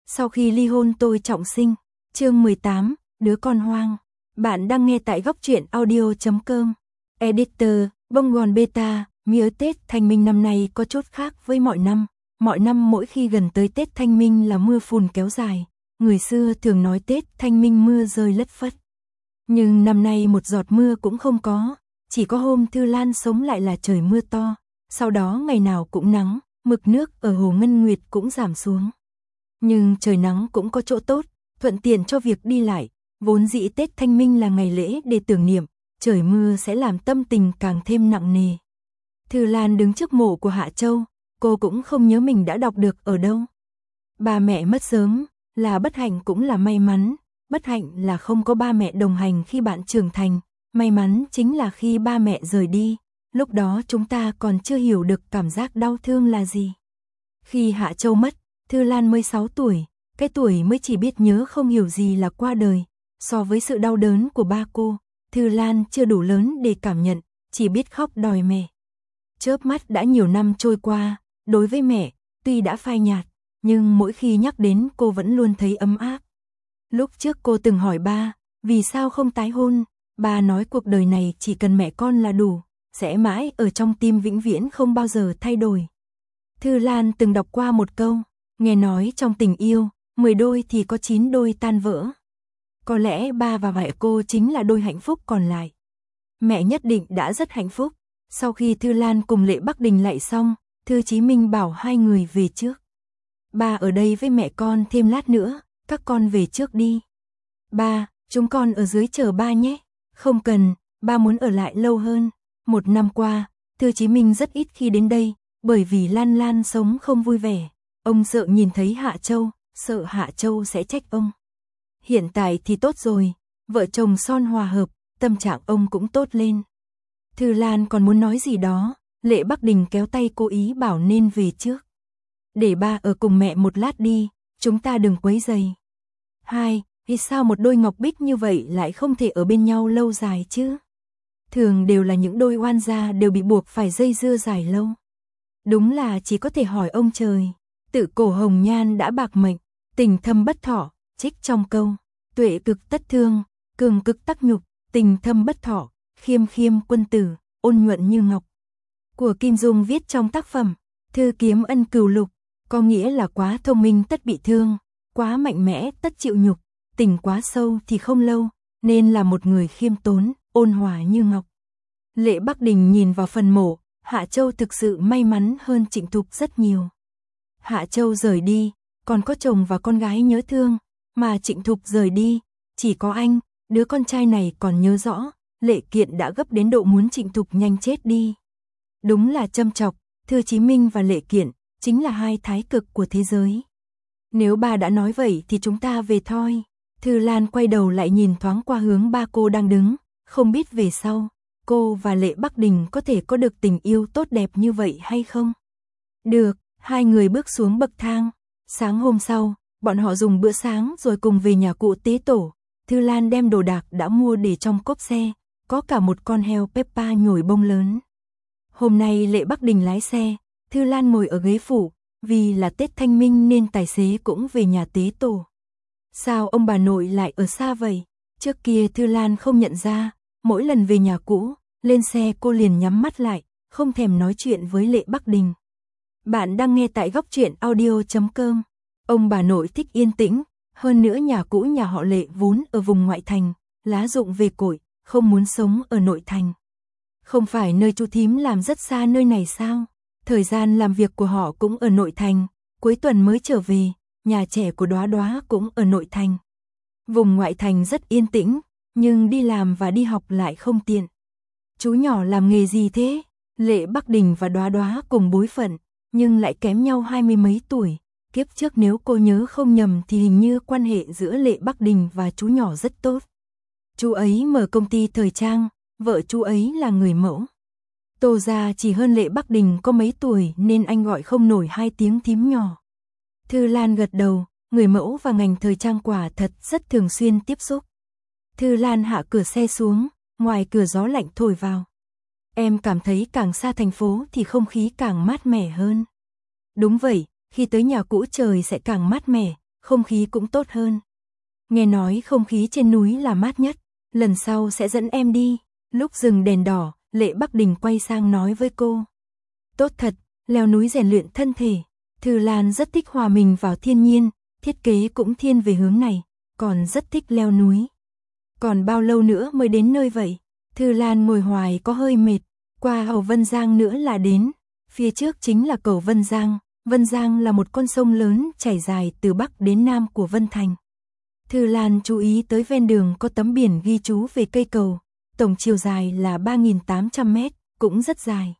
Sau khi ly hôn tôi trọng sinh. Chương 18, đứa con hoang. Bạn đang nghe tại góc truyện audio.com. Editor, bông gòn beta, mía Tết Thanh Minh năm nay có chút khác với mọi năm. Mọi năm mỗi khi gần tới Tết Thanh Minh là mưa phùn kéo dài. Người xưa thường nói Tết Thanh Minh mưa rơi lất phất. Nhưng năm nay một giọt mưa cũng không có. Chỉ có hôm Thư Lan sống lại là trời mưa to. Sau đó ngày nào cũng nắng, mực nước ở hồ Ngân Nguyệt cũng giảm xuống. Nhưng trời nắng cũng có chỗ tốt, thuận tiện cho việc đi lại. Vốn dĩ Tết Thanh Minh là ngày lễ để tưởng niệm, trời mưa sẽ làm tâm tình càng thêm nặng nề. Thư Lan đứng trước mộ của Hạ Châu, cô cũng không nhớ mình đã đọc được ở đâu. Ba mẹ mất sớm, là bất hạnh cũng là may mắn. Bất hạnh là không có ba mẹ đồng hành khi bạn trưởng thành, may mắn chính là khi ba mẹ rời đi. Lúc đó chúng ta còn chưa hiểu được cảm giác đau thương là gì. Khi Hạ Châu mất, Thư Lan mới 6 tuổi, cái tuổi mới chỉ biết nhớ không hiểu gì là qua đời. So với sự đau đớn của ba cô, Thư Lan chưa đủ lớn để cảm nhận, chỉ biết khóc đòi mẹ. Chớp mắt đã nhiều năm trôi qua, đối với mẹ, tuy đã phai nhạt, nhưng mỗi khi nhắc đến cô vẫn luôn thấy ấm áp. Lúc trước cô từng hỏi ba, vì sao không tái hôn, ba nói cuộc đời này chỉ cần mẹ con là đủ, sẽ mãi ở trong tim vĩnh viễn không bao giờ thay đổi. Thư Lan từng đọc qua một câu, nghe nói trong tình yêu, 10 đôi thì có 9 đôi tan vỡ. Có lẽ ba và mẹ cô chính là đôi hạnh phúc còn lại. Mẹ nhất định đã rất hạnh phúc. Sau khi Thư Lan cùng Lệ Bắc Đình lạy xong, Thư Chí Minh bảo hai người về trước. Ba ở đây với mẹ con thêm lát nữa, các con về trước đi. Ba, chúng con ở dưới chờ ba nhé. Không cần, ba muốn ở lại lâu hơn. Một năm qua, Thư Chí Minh rất ít khi đến đây, bởi vì Lan Lan sống không vui vẻ. Ông sợ nhìn thấy Hạ Châu, sợ Hạ Châu sẽ trách ông. Hiện tại thì tốt rồi, vợ chồng son hòa hợp, tâm trạng ông cũng tốt lên. Thư Lan còn muốn nói gì đó, Lệ Bắc Đình kéo tay cô ý bảo nên về trước. Để ba ở cùng mẹ một lát đi, chúng ta đừng quấy rầy. Hai, vì sao một đôi ngọc bích như vậy lại không thể ở bên nhau lâu dài chứ? Thường đều là những đôi oan gia đều bị buộc phải dây dưa dài lâu. Đúng là chỉ có thể hỏi ông trời. Tự cổ hồng nhan đã bạc mệnh, tình thâm bất thọ, trích trong câu. Tuệ cực tất thương, cường cực tắc nhục, tình thâm bất thọ, khiêm khiêm quân tử, ôn nhuận như ngọc. Của Kim Dung viết trong tác phẩm Thư Kiếm Ân Cừu Lục, có nghĩa là quá thông minh tất bị thương, quá mạnh mẽ tất chịu nhục, tình quá sâu thì không lâu, nên là một người khiêm tốn, ôn hòa như ngọc. Lệ Bắc Đình nhìn vào phần mộ, Hạ Châu thực sự may mắn hơn Trịnh Thục rất nhiều. Hạ Châu rời đi, còn có chồng và con gái nhớ thương, mà Trịnh Thục rời đi, chỉ có anh, đứa con trai này còn nhớ rõ, Lệ Kiện đã gấp đến độ muốn Trịnh Thục nhanh chết đi. Đúng là châm chọc, Thư Chí Minh và Lệ Kiện, chính là hai thái cực của thế giới. Nếu ba đã nói vậy thì chúng ta về thôi. Thư Lan quay đầu lại nhìn thoáng qua hướng ba cô đang đứng, không biết về sau, cô và Lệ Bắc Đình có thể có được tình yêu tốt đẹp như vậy hay không? Được, hai người bước xuống bậc thang. Sáng hôm sau, bọn họ dùng bữa sáng rồi cùng về nhà cụ tế tổ. Thư Lan đem đồ đạc đã mua để trong cốp xe, có cả một con heo Peppa nhồi bông lớn. Hôm nay Lệ Bắc Đình lái xe, Thư Lan ngồi ở ghế phụ, vì là Tết Thanh Minh nên tài xế cũng về nhà tế tổ. Sao ông bà nội lại ở xa vậy? Trước kia Thư Lan không nhận ra, mỗi lần về nhà cũ, lên xe cô liền nhắm mắt lại, không thèm nói chuyện với Lệ Bắc Đình. Bạn đang nghe tại góc truyện audio.com. Ông bà nội thích yên tĩnh, hơn nữa nhà cũ nhà họ Lệ vốn ở vùng ngoại thành, lá rụng về cội, không muốn sống ở nội thành. Không phải nơi chú thím làm rất xa nơi này sao? Thời gian làm việc của họ cũng ở nội thành, cuối tuần mới trở về, nhà trẻ của Đóa Đóa cũng ở nội thành. Vùng ngoại thành rất yên tĩnh, nhưng đi làm và đi học lại không tiện. Chú nhỏ làm nghề gì thế? Lệ Bắc Đình và Đóa Đóa cùng bối phận, nhưng lại kém nhau 20 mấy tuổi. Kiếp trước nếu cô nhớ không nhầm thì hình như quan hệ giữa Lệ Bắc Đình và chú nhỏ rất tốt. Chú ấy mở công ty thời trang, vợ chú ấy là người mẫu. Tô gia chỉ hơn Lệ Bắc Đình có mấy tuổi nên anh gọi không nổi 2 tiếng thím nhỏ. Thư Lan gật đầu, người mẫu và ngành thời trang quả thật rất thường xuyên tiếp xúc. Thư Lan hạ cửa xe xuống, ngoài cửa gió lạnh thổi vào. Em cảm thấy càng xa thành phố thì không khí càng mát mẻ hơn. Đúng vậy, khi tới nhà cũ trời sẽ càng mát mẻ, không khí cũng tốt hơn. Nghe nói không khí trên núi là mát nhất, lần sau sẽ dẫn em đi. Lúc dừng đèn đỏ, Lệ Bắc Đình quay sang nói với cô. Tốt thật, leo núi rèn luyện thân thể. Thư Lan rất thích hòa mình vào thiên nhiên, thiết kế cũng thiên về hướng này, còn rất thích leo núi. Còn bao lâu nữa mới đến nơi vậy? Thư Lan ngồi hoài có hơi mệt, qua cầu Vân Giang nữa là đến. Phía trước chính là cầu Vân Giang. Vân Giang là một con sông lớn chảy dài từ Bắc đến Nam của Vân Thành. Thư Lan chú ý tới ven đường có tấm biển ghi chú về cây cầu, tổng chiều dài là 3.800 mét, cũng rất dài.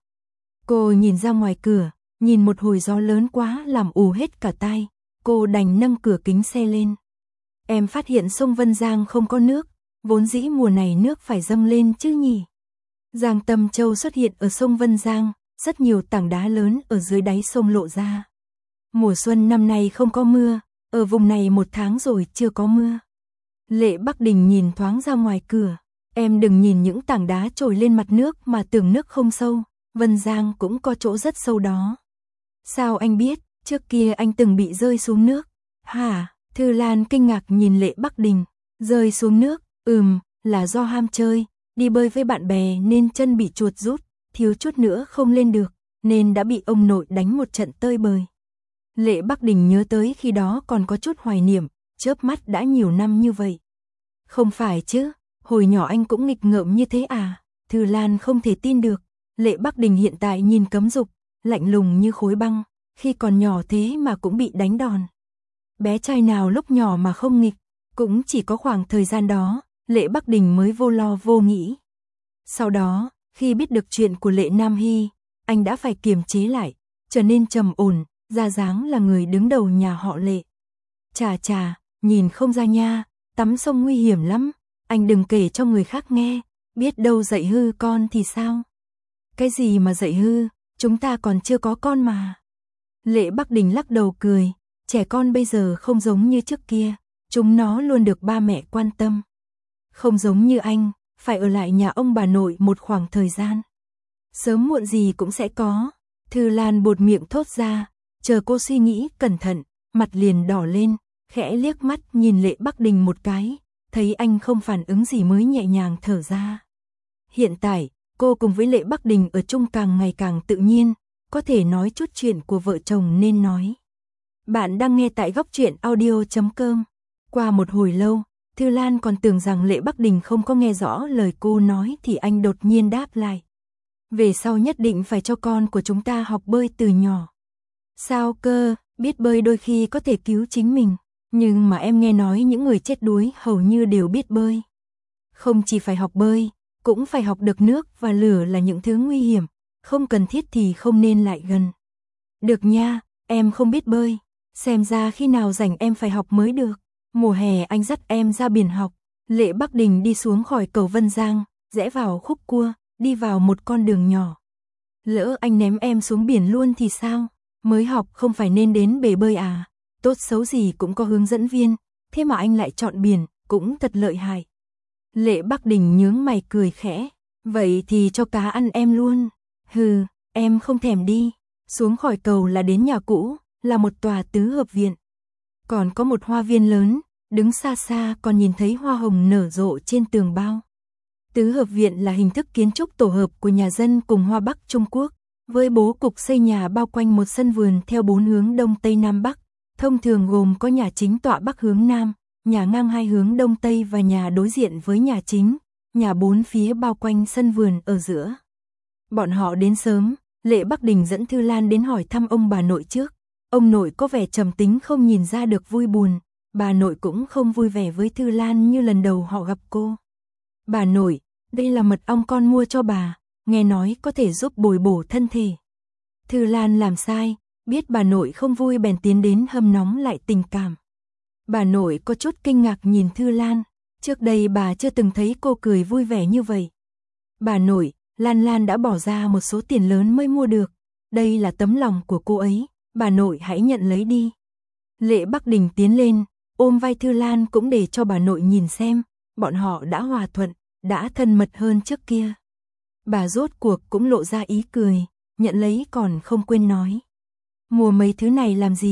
Cô nhìn ra ngoài cửa, nhìn một hồi gió lớn quá làm ù hết cả tai, cô đành nâng cửa kính xe lên. Em phát hiện sông Vân Giang không có nước, vốn dĩ mùa này nước phải dâng lên chứ nhỉ. Giang Tâm Châu xuất hiện ở sông Vân Giang, rất nhiều tảng đá lớn ở dưới đáy sông lộ ra. Mùa xuân năm nay không có mưa, ở vùng này 1 tháng rồi chưa có mưa. Lệ Bắc Đình nhìn thoáng ra ngoài cửa, em đừng nhìn những tảng đá trồi lên mặt nước mà tưởng nước không sâu, Vân Giang cũng có chỗ rất sâu đó. Sao anh biết, trước kia anh từng bị rơi xuống nước? Hả? Thư Lan kinh ngạc nhìn Lệ Bắc Đình, rơi xuống nước, là do ham chơi, đi bơi với bạn bè nên chân bị chuột rút, thiếu chút nữa không lên được, nên đã bị ông nội đánh một trận tơi bời. Lệ Bắc Đình nhớ tới khi đó còn có chút hoài niệm, chớp mắt đã nhiều năm như vậy. Không phải chứ, hồi nhỏ anh cũng nghịch ngợm như thế à? Thư Lan không thể tin được, Lệ Bắc Đình hiện tại nhìn cấm dục, lạnh lùng như khối băng, khi còn nhỏ thế mà cũng bị đánh đòn. Bé trai nào lúc nhỏ mà không nghịch, cũng chỉ có khoảng thời gian đó, Lệ Bắc Đình mới vô lo vô nghĩ. Sau đó, khi biết được chuyện của Lệ Nam Hy, anh đã phải kiềm chế lại, trở nên trầm ổn, ra dáng là người đứng đầu nhà họ Lệ. Chà, nhìn không ra nha, tắm sông nguy hiểm lắm, anh đừng kể cho người khác nghe, biết đâu dạy hư con thì sao? Cái gì mà dạy hư, chúng ta còn chưa có con mà. Lệ Bắc Đình lắc đầu cười, trẻ con bây giờ không giống như trước kia, chúng nó luôn được ba mẹ quan tâm. Không giống như anh, phải ở lại nhà ông bà nội một khoảng thời gian. Sớm muộn gì cũng sẽ có. Thư Lan buột miệng thốt ra, chờ cô suy nghĩ cẩn thận, mặt liền đỏ lên, khẽ liếc mắt nhìn Lệ Bắc Đình một cái, thấy anh không phản ứng gì mới nhẹ nhàng thở ra. Hiện tại, cô cùng với Lệ Bắc Đình ở chung càng ngày càng tự nhiên, có thể nói chút chuyện của vợ chồng nên nói. Bạn đang nghe tại Góc Truyện Audio.com. Qua một hồi lâu, Thư Lan còn tưởng rằng Lệ Bắc Đình không có nghe rõ lời cô nói thì anh đột nhiên đáp lại. Về sau nhất định phải cho con của chúng ta học bơi từ nhỏ. Sao cơ, biết bơi đôi khi có thể cứu chính mình, nhưng mà em nghe nói những người chết đuối hầu như đều biết bơi. Không chỉ phải học bơi, cũng phải học được nước và lửa là những thứ nguy hiểm, không cần thiết thì không nên lại gần. Được nha, em không biết bơi, xem ra khi nào rảnh em phải học mới được. Mùa hè anh dắt em ra biển học. Lệ Bắc Đình đi xuống khỏi cầu Vân Giang, rẽ vào khúc cua, đi vào một con đường nhỏ. Lỡ anh ném em xuống biển luôn thì sao? Mới học không phải nên đến bể bơi à? Tốt xấu gì cũng có hướng dẫn viên, thế mà anh lại chọn biển, cũng thật lợi hại. Lệ Bắc Đình nhướng mày cười khẽ, vậy thì cho cá ăn em luôn. Hừ, em không thèm đi. Xuống khỏi cầu là đến nhà cũ, là một tòa tứ hợp viện. Còn có một hoa viên lớn, đứng xa xa còn nhìn thấy hoa hồng nở rộ trên tường bao. Tứ hợp viện là hình thức kiến trúc tổ hợp của nhà dân cùng Hoa Bắc Trung Quốc, với bố cục xây nhà bao quanh một sân vườn theo 4 hướng Đông Tây Nam Bắc, thông thường gồm có nhà chính tọa Bắc hướng Nam, nhà ngang 2 hướng Đông Tây và nhà đối diện với nhà chính, nhà 4 phía bao quanh sân vườn ở giữa. Bọn họ đến sớm, Lệ Bắc Đình dẫn Thư Lan đến hỏi thăm ông bà nội trước. Ông nội có vẻ trầm tính không nhìn ra được vui buồn, bà nội cũng không vui vẻ với Thư Lan như lần đầu họ gặp cô. Bà nội, đây là mật ong con mua cho bà, nghe nói có thể giúp bồi bổ thân thể. Thư Lan làm sai, biết bà nội không vui bèn tiến đến hâm nóng lại tình cảm. Bà nội có chút kinh ngạc nhìn Thư Lan, trước đây bà chưa từng thấy cô cười vui vẻ như vậy. Bà nội, Lan Lan đã bỏ ra một số tiền lớn mới mua được, đây là tấm lòng của cô ấy, bà nội hãy nhận lấy đi. Lệ Bắc Đình tiến lên, ôm vai Thư Lan cũng để cho bà nội nhìn xem, bọn họ đã hòa thuận, đã thân mật hơn trước kia. Bà rốt cuộc cũng lộ ra ý cười, nhận lấy còn không quên nói. Mua mấy thứ này làm gì,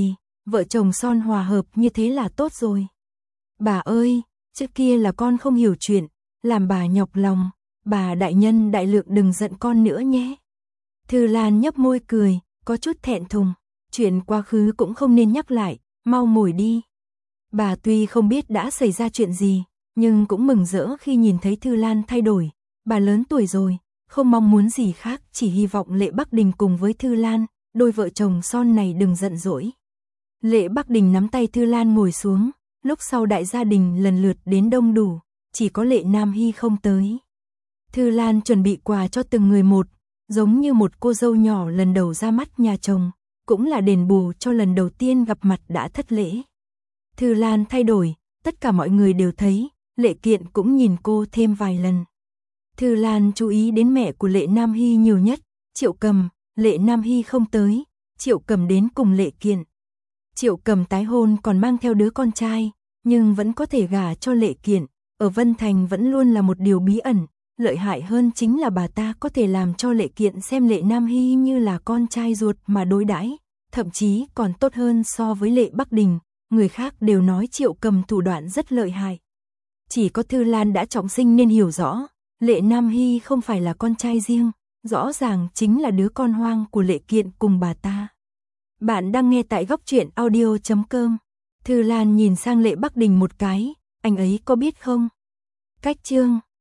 vợ chồng son hòa hợp như thế là tốt rồi. Bà ơi, trước kia là con không hiểu chuyện, làm bà nhọc lòng, bà đại nhân đại lượng đừng giận con nữa nhé. Thư Lan nhấp môi cười, có chút thẹn thùng, chuyện quá khứ cũng không nên nhắc lại, mau ngồi đi. Bà tuy không biết đã xảy ra chuyện gì, nhưng cũng mừng rỡ khi nhìn thấy Thư Lan thay đổi, bà lớn tuổi rồi, không mong muốn gì khác, chỉ hy vọng Lệ Bắc Đình cùng với Thư Lan, đôi vợ chồng son này đừng giận dỗi. Lệ Bắc Đình nắm tay Thư Lan ngồi xuống, lúc sau đại gia đình lần lượt đến đông đủ, chỉ có Lệ Nam Hy không tới. Thư Lan chuẩn bị quà cho từng người một, giống như một cô dâu nhỏ lần đầu ra mắt nhà chồng, cũng là đền bù cho lần đầu tiên gặp mặt đã thất lễ. Thư Lan thay đổi, tất cả mọi người đều thấy, Lệ Kiện cũng nhìn cô thêm vài lần. Thư Lan chú ý đến mẹ của Lệ Nam Hy nhiều nhất, Triệu Cầm, Lệ Nam Hy không tới, Triệu Cầm đến cùng Lệ Kiện. Triệu Cầm tái hôn còn mang theo đứa con trai, nhưng vẫn có thể gả cho Lệ Kiện, ở Vân Thành vẫn luôn là một điều bí ẩn, lợi hại hơn chính là bà ta có thể làm cho Lệ Kiện xem Lệ Nam Hy như là con trai ruột mà đối đãi, thậm chí còn tốt hơn so với Lệ Bắc Đình, người khác đều nói Triệu Cầm thủ đoạn rất lợi hại. Chỉ có Thư Lan đã trọng sinh nên hiểu rõ, Lệ Nam Hy không phải là con trai riêng, rõ ràng chính là đứa con hoang của Lệ Kiện cùng bà ta. Bạn đang nghe tại góc truyện audio.com. Thư Lan nhìn sang Lệ Bắc Đình một cái, anh ấy có biết không? Cách chương